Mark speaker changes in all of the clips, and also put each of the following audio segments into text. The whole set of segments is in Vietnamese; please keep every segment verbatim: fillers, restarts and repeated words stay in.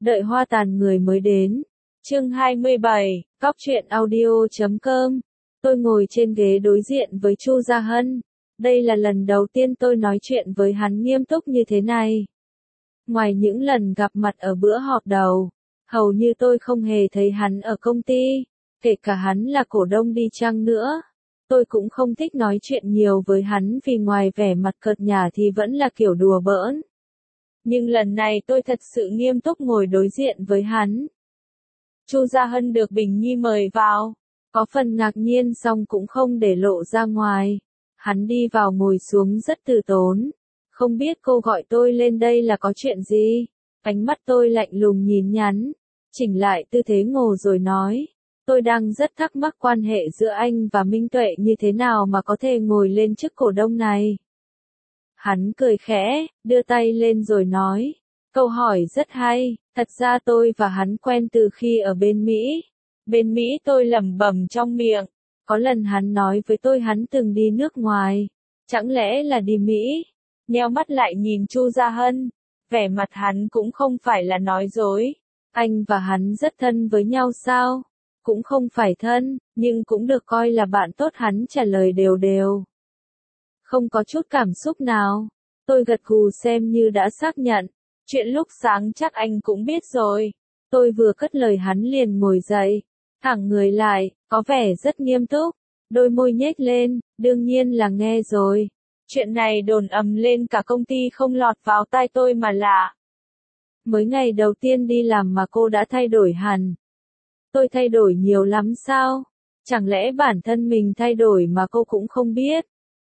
Speaker 1: Đợi hoa tàn người mới đến. Chương hai mươi bảy, Cóc truyện audio chấm com. Tôi ngồi trên ghế đối diện với Chu Gia Hân. Đây là lần đầu tiên tôi nói chuyện với hắn nghiêm túc như thế này. Ngoài những lần gặp mặt ở bữa họp đầu, hầu như tôi không hề thấy hắn ở công ty, kể cả hắn là cổ đông đi chăng nữa. Tôi cũng không thích nói chuyện nhiều với hắn vì ngoài vẻ mặt cợt nhả thì vẫn là kiểu đùa bỡn. Nhưng lần này tôi thật sự nghiêm túc ngồi đối diện với hắn. Chu Gia Hân được Bình Nhi mời vào, có phần ngạc nhiên song cũng không để lộ ra ngoài. Hắn đi vào ngồi xuống rất từ tốn. Không biết cô gọi tôi lên đây là có chuyện gì? Ánh mắt tôi lạnh lùng nhìn nhắn, chỉnh lại tư thế ngồi rồi nói. Tôi đang rất thắc mắc quan hệ giữa anh và Minh Tuệ như thế nào mà có thể ngồi lên chức cổ đông này. Hắn cười khẽ, đưa tay lên rồi nói. Câu hỏi rất hay, thật ra tôi và hắn quen từ khi ở bên Mỹ. Bên Mỹ tôi lẩm bẩm trong miệng. Có lần hắn nói với tôi hắn từng đi nước ngoài. Chẳng lẽ là đi Mỹ? Nheo mắt lại nhìn Chu Gia Hân. Vẻ mặt hắn cũng không phải là nói dối. Anh và hắn rất thân với nhau sao? Cũng không phải thân, nhưng cũng được coi là bạn tốt, hắn trả lời đều đều. Không có chút cảm xúc nào. Tôi gật gù xem như đã xác nhận. Chuyện lúc sáng chắc anh cũng biết rồi. Tôi vừa cất lời hắn liền ngồi dậy. Thẳng người lại, có vẻ rất nghiêm túc. Đôi môi nhếch lên, đương nhiên là nghe rồi. Chuyện này đồn ầm lên cả công ty không lọt vào tai tôi mà lạ. Mới ngày đầu tiên đi làm mà cô đã thay đổi hẳn. Tôi thay đổi nhiều lắm sao? Chẳng lẽ bản thân mình thay đổi mà cô cũng không biết?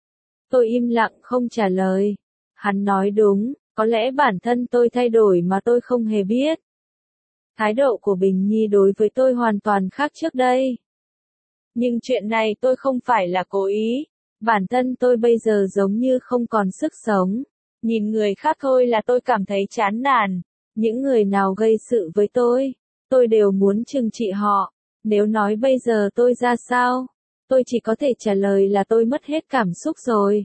Speaker 1: Tôi im lặng không trả lời. Hắn nói đúng, có lẽ bản thân tôi thay đổi mà tôi không hề biết. Thái độ của Bình Nhi đối với tôi hoàn toàn khác trước đây. Nhưng chuyện này tôi không phải là cố ý. Bản thân tôi bây giờ giống như không còn sức sống. Nhìn người khác thôi là tôi cảm thấy chán nản. Những người nào gây sự với tôi, tôi đều muốn trừng trị họ. Nếu nói bây giờ tôi ra sao, tôi chỉ có thể trả lời là tôi mất hết cảm xúc rồi.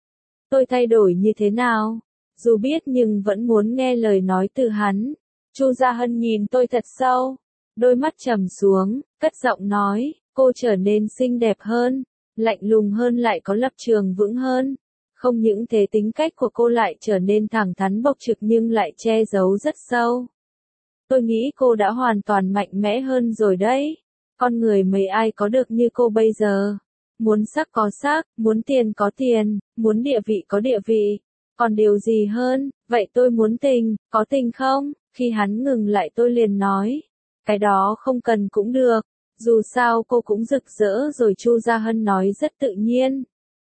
Speaker 1: Tôi thay đổi như thế nào? Dù biết nhưng vẫn muốn nghe lời nói từ hắn. Chu Gia Hân nhìn tôi thật sâu, đôi mắt trầm xuống, cất giọng nói, cô trở nên xinh đẹp hơn, lạnh lùng hơn, lại có lập trường vững hơn. Không những thế tính cách của cô lại trở nên thẳng thắn bộc trực nhưng lại che giấu rất sâu. Tôi nghĩ cô đã hoàn toàn mạnh mẽ hơn rồi đấy. Con người mấy ai có được như cô bây giờ. Muốn sắc có sắc, muốn tiền có tiền, muốn địa vị có địa vị. Còn điều gì hơn, vậy tôi muốn tình, có tình không? Khi hắn ngừng lại tôi liền nói. Cái đó không cần cũng được. Dù sao cô cũng rực rỡ rồi. Chu Gia Hân nói rất tự nhiên.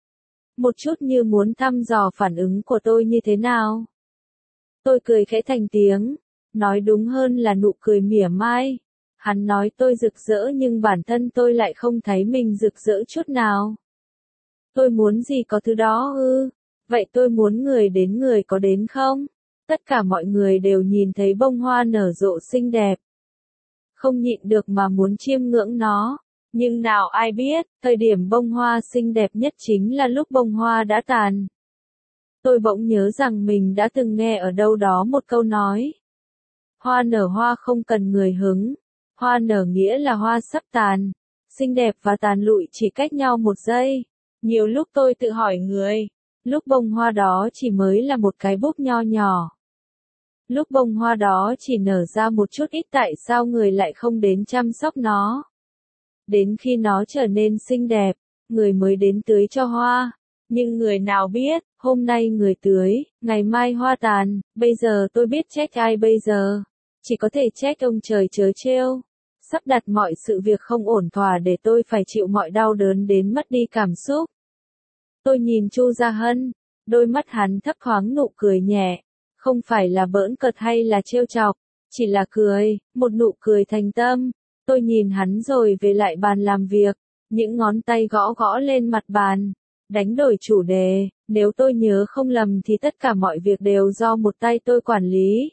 Speaker 1: Một chút như muốn thăm dò phản ứng của tôi như thế nào. Tôi cười khẽ thành tiếng. Nói đúng hơn là nụ cười mỉa mai. Hắn nói tôi rực rỡ nhưng bản thân tôi lại không thấy mình rực rỡ chút nào. Tôi muốn gì có thứ đó ư? Vậy tôi muốn người đến người có đến không? Tất cả mọi người đều nhìn thấy bông hoa nở rộ xinh đẹp. Không nhịn được mà muốn chiêm ngưỡng nó. Nhưng nào ai biết, thời điểm bông hoa xinh đẹp nhất chính là lúc bông hoa đã tàn. Tôi bỗng nhớ rằng mình đã từng nghe ở đâu đó một câu nói. Hoa nở hoa không cần người hứng. Hoa nở nghĩa là hoa sắp tàn. Xinh đẹp và tàn lụi chỉ cách nhau một giây. Nhiều lúc tôi tự hỏi người. Lúc bông hoa đó chỉ mới là một cái búp nho nhỏ. Lúc bông hoa đó chỉ nở ra một chút ít tại sao người lại không đến chăm sóc nó. Đến khi nó trở nên xinh đẹp, người mới đến tưới cho hoa. Nhưng người nào biết, hôm nay người tưới, ngày mai hoa tàn, bây giờ tôi biết trách ai bây giờ. Chỉ có thể trách ông trời trớ trêu. Sắp đặt mọi sự việc không ổn thỏa để tôi phải chịu mọi đau đớn đến mất đi cảm xúc. Tôi nhìn Chu Gia Hân, đôi mắt hắn thấp thoáng nụ cười nhẹ. Không phải là bỡn cợt hay là trêu chọc, chỉ là cười, một nụ cười thành tâm. Tôi nhìn hắn rồi về lại bàn làm việc, những ngón tay gõ gõ lên mặt bàn, đánh đổi chủ đề. Nếu tôi nhớ không lầm thì tất cả mọi việc đều do một tay tôi quản lý.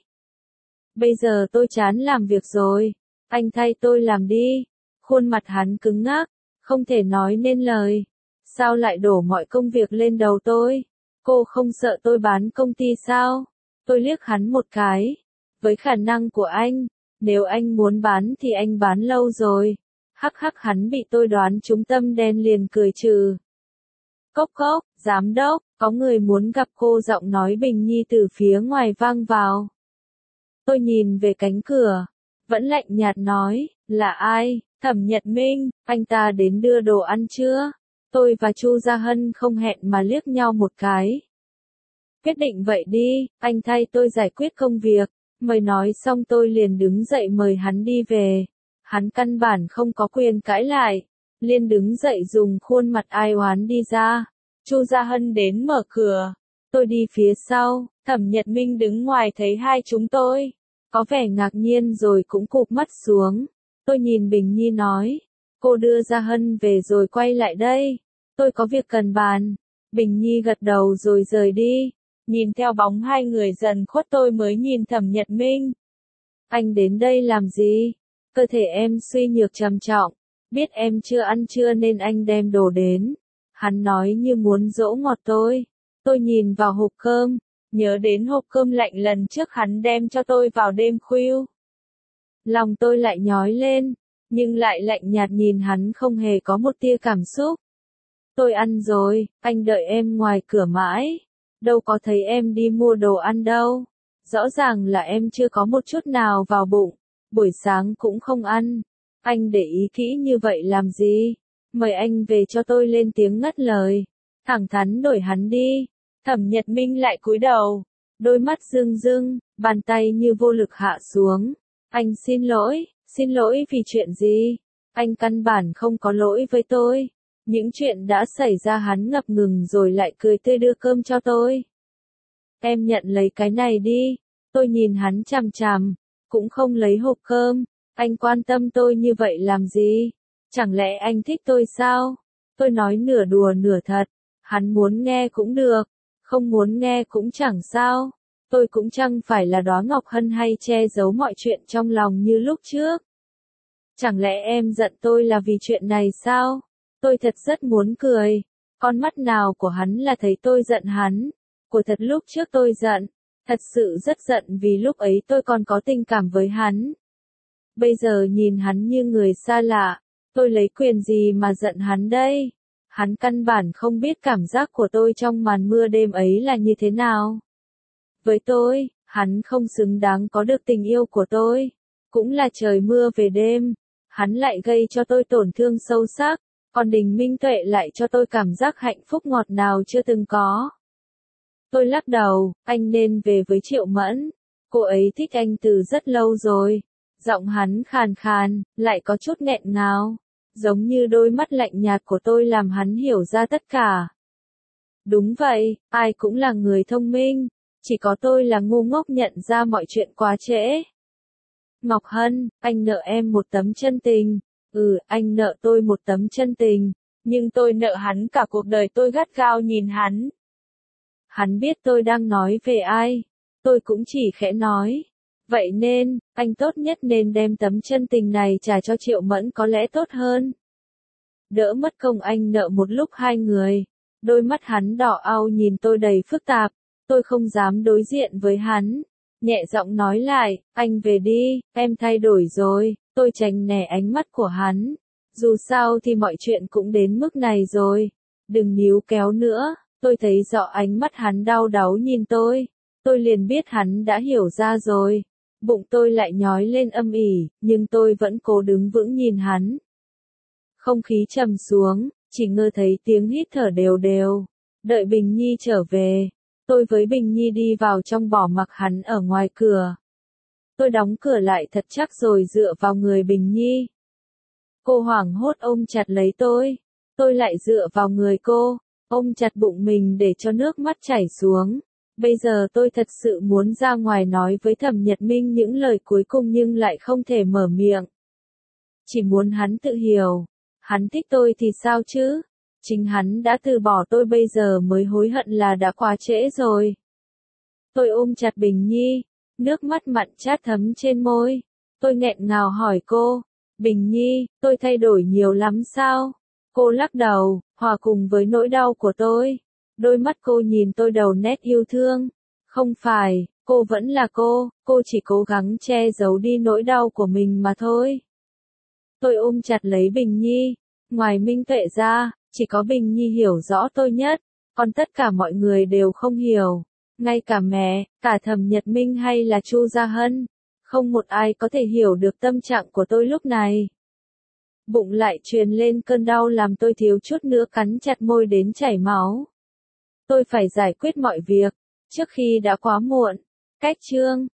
Speaker 1: Bây giờ tôi chán làm việc rồi, anh thay tôi làm đi. Khuôn mặt hắn cứng ngắc, không thể nói nên lời. Sao lại đổ mọi công việc lên đầu tôi? Cô không sợ tôi bán công ty sao? Tôi liếc hắn một cái. Với khả năng của anh, nếu anh muốn bán thì anh bán lâu rồi. Hắc hắc hắn bị tôi đoán trúng tâm đen liền cười trừ. Cốc cốc, giám đốc, có người muốn gặp cô giọng nói Bình Nhi từ phía ngoài vang vào. Tôi nhìn về cánh cửa, vẫn lạnh nhạt nói, là ai, Thẩm Nhật Minh, anh ta đến đưa đồ ăn chưa? Tôi và Chu Gia Hân không hẹn mà liếc nhau một cái. Quyết định vậy đi, anh thay tôi giải quyết công việc, mời nói xong tôi liền đứng dậy mời hắn đi về. Hắn căn bản không có quyền cãi lại, liền đứng dậy dùng khuôn mặt ai oán đi ra. Chu Gia Hân đến mở cửa, tôi đi phía sau, Thẩm Nhật Minh đứng ngoài thấy hai chúng tôi, có vẻ ngạc nhiên rồi cũng cụp mắt xuống. Tôi nhìn Bình Nhi nói, cô đưa Gia Hân về rồi quay lại đây, tôi có việc cần bàn. Bình Nhi gật đầu rồi rời đi, nhìn theo bóng hai người dần khuất tôi mới nhìn Thẩm Nhật Minh. Anh đến đây làm gì? Cơ thể em suy nhược trầm trọng, biết em chưa ăn trưa nên anh đem đồ đến. Hắn nói như muốn dỗ ngọt tôi. Tôi nhìn vào hộp cơm, nhớ đến hộp cơm lạnh lần trước hắn đem cho tôi vào đêm khuya. Lòng tôi lại nhói lên, nhưng lại lạnh nhạt nhìn hắn không hề có một tia cảm xúc. Tôi ăn rồi, anh đợi em ngoài cửa mãi. Đâu có thấy em đi mua đồ ăn đâu. Rõ ràng là em chưa có một chút nào vào bụng. Buổi sáng cũng không ăn. Anh để ý kỹ như vậy làm gì? Mời anh về cho tôi lên tiếng ngắt lời. Thẳng thắn đổi hắn đi. Thẩm Nhật Minh lại cúi đầu. Đôi mắt rưng rưng, bàn tay như vô lực hạ xuống. Anh xin lỗi, xin lỗi vì chuyện gì? Anh căn bản không có lỗi với tôi. Những chuyện đã xảy ra hắn ngập ngừng rồi lại cười tươi đưa cơm cho tôi. Em nhận lấy cái này đi. Tôi nhìn hắn chằm chằm, cũng không lấy hộp cơm. Anh quan tâm tôi như vậy làm gì? Chẳng lẽ anh thích tôi sao? Tôi nói nửa đùa nửa thật. Hắn muốn nghe cũng được, không muốn nghe cũng chẳng sao. Tôi cũng chẳng phải là Đóa Ngọc Hân hay che giấu mọi chuyện trong lòng như lúc trước. Chẳng lẽ em giận tôi là vì chuyện này sao? Tôi thật rất muốn cười. Con mắt nào của hắn là thấy tôi giận hắn. Của thật lúc trước tôi giận. Thật sự rất giận vì lúc ấy tôi còn có tình cảm với hắn. Bây giờ nhìn hắn như người xa lạ. Tôi lấy quyền gì mà giận hắn đây? Hắn căn bản không biết cảm giác của tôi trong màn mưa đêm ấy là như thế nào. Với tôi, hắn không xứng đáng có được tình yêu của tôi. Cũng là trời mưa về đêm. Hắn lại gây cho tôi tổn thương sâu sắc. Còn Đình Minh Tuệ lại cho tôi cảm giác hạnh phúc ngọt nào chưa từng có. Tôi lắc đầu, anh nên về với Triệu Mẫn. Cô ấy thích anh từ rất lâu rồi. Giọng hắn khàn khàn, lại có chút nghẹn ngào. Giống như đôi mắt lạnh nhạt của tôi làm hắn hiểu ra tất cả. Đúng vậy, ai cũng là người thông minh. Chỉ có tôi là ngu ngốc nhận ra mọi chuyện quá trễ. Ngọc Hân, anh nợ em một tấm chân tình. Ừ, anh nợ tôi một tấm chân tình. Nhưng tôi nợ hắn cả cuộc đời. Tôi gắt gao nhìn hắn. Hắn biết tôi đang nói về ai. Tôi cũng chỉ khẽ nói. Vậy nên, anh tốt nhất nên đem tấm chân tình này trả cho Triệu Mẫn có lẽ tốt hơn. Đỡ mất công anh nợ một lúc hai người. Đôi mắt hắn đỏ au nhìn tôi đầy phức tạp. Tôi không dám đối diện với hắn. Nhẹ giọng nói lại, anh về đi, em thay đổi rồi. Tôi tránh né ánh mắt của hắn. Dù sao thì mọi chuyện cũng đến mức này rồi. Đừng níu kéo nữa. Tôi thấy rõ ánh mắt hắn đau đáu nhìn tôi. Tôi liền biết hắn đã hiểu ra rồi. Bụng tôi lại nhói lên âm ỉ, nhưng tôi vẫn cố đứng vững nhìn hắn. Không khí trầm xuống, chỉ ngơ thấy tiếng hít thở đều đều. Đợi Bình Nhi trở về. Tôi với Bình Nhi đi vào trong bỏ mặc hắn ở ngoài cửa. Tôi đóng cửa lại thật chắc rồi dựa vào người Bình Nhi. Cô hoảng hốt ôm chặt lấy tôi. Tôi lại dựa vào người cô, ôm chặt bụng mình để cho nước mắt chảy xuống. Bây giờ tôi thật sự muốn ra ngoài nói với Thẩm Nhật Minh những lời cuối cùng nhưng lại không thể mở miệng. Chỉ muốn hắn tự hiểu. Hắn thích tôi thì sao chứ? Chính hắn đã từ bỏ tôi bây giờ mới hối hận là đã quá trễ rồi. Tôi ôm chặt Bình Nhi, nước mắt mặn chát thấm trên môi. Tôi nghẹn ngào hỏi cô, Bình Nhi, tôi thay đổi nhiều lắm sao? Cô lắc đầu, hòa cùng với nỗi đau của tôi. Đôi mắt cô nhìn tôi đầu nét yêu thương. Không phải, Cô vẫn là cô, cô chỉ cố gắng che giấu đi nỗi đau của mình mà thôi. Tôi ôm chặt lấy Bình Nhi. Ngoài Minh Tuệ ra, chỉ có Bình Nhi hiểu rõ tôi nhất, còn tất cả mọi người đều không hiểu. Ngay cả mẹ, cả Thẩm Nhật Minh hay là Chu Gia Hân, không một ai có thể hiểu được tâm trạng của tôi lúc này. Bụng lại truyền lên cơn đau làm tôi thiếu chút nữa cắn chặt môi đến chảy máu. Tôi phải giải quyết mọi việc, trước khi đã quá muộn. Cách chương